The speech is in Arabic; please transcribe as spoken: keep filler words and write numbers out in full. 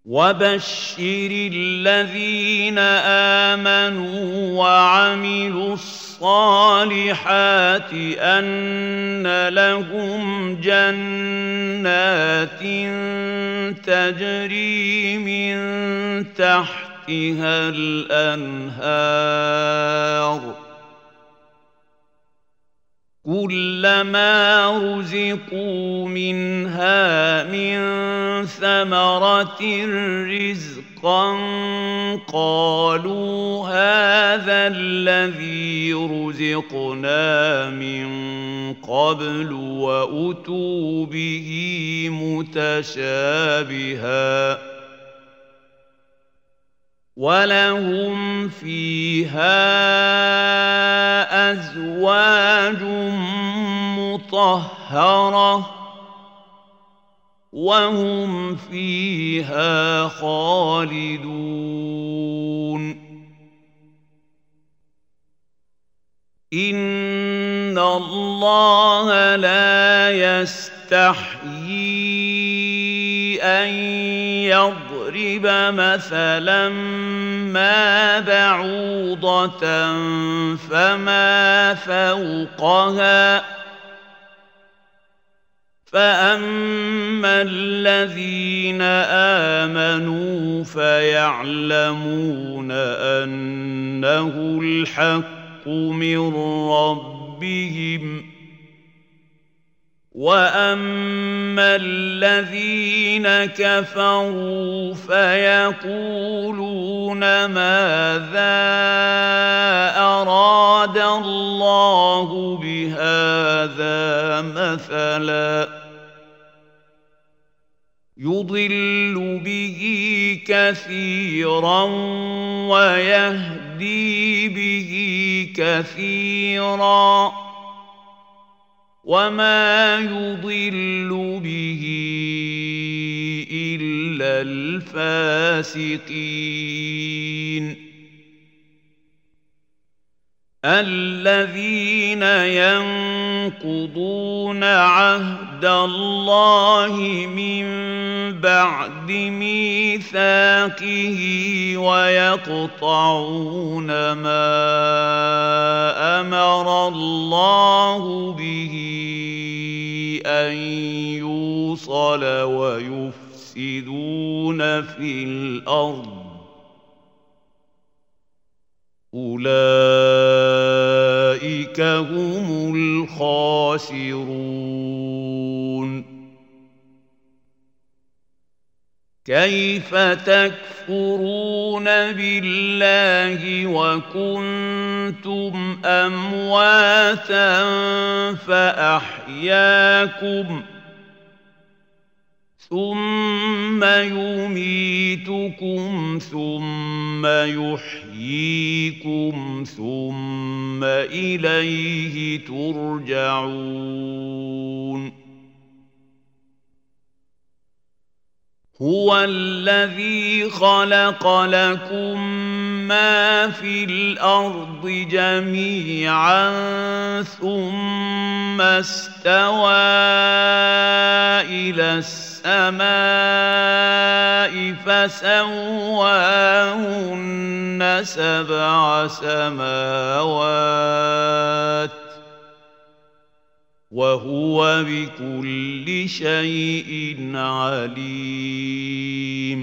وبشر الذين آمنوا وعملوا الصالحات أن لهم جنات تجري من تحتها الأنهار كلما رزقوا منها من ثمرة رزقا قالوا هذا الذي رزقنا من قبل وأتوا به متشابها ولهم فيها أزواج مطهرة وهم فيها خالدون إن الله لا يستحيي أن يضرب مثلا ما بعوضة فما فوقها فأما الذين آمنوا فيعلمون أنه الحق من ربهم وأما الذين كفروا فيقولون ماذا أراد الله بهذا مثلا يضل به كثيرا ويهدي به كثيرا وما يضل به إلا الفاسقين الذين ينقضون عهد الله من بعد ميثاقه ويقطعون ما أمر الله به أن يوصل ويفسدون في الأرض أولئك هم الخاسرون كيف تكفرون بالله وكنتم أمواتا فأحياكم ثم يميتكم ثم يحييكم ثم إليه ترجعون هو الذي خلق لكم ما في الأرض جميعا ثم استوى إلى السماء فسواهن سبع سماوات وهو بكل شيء عليم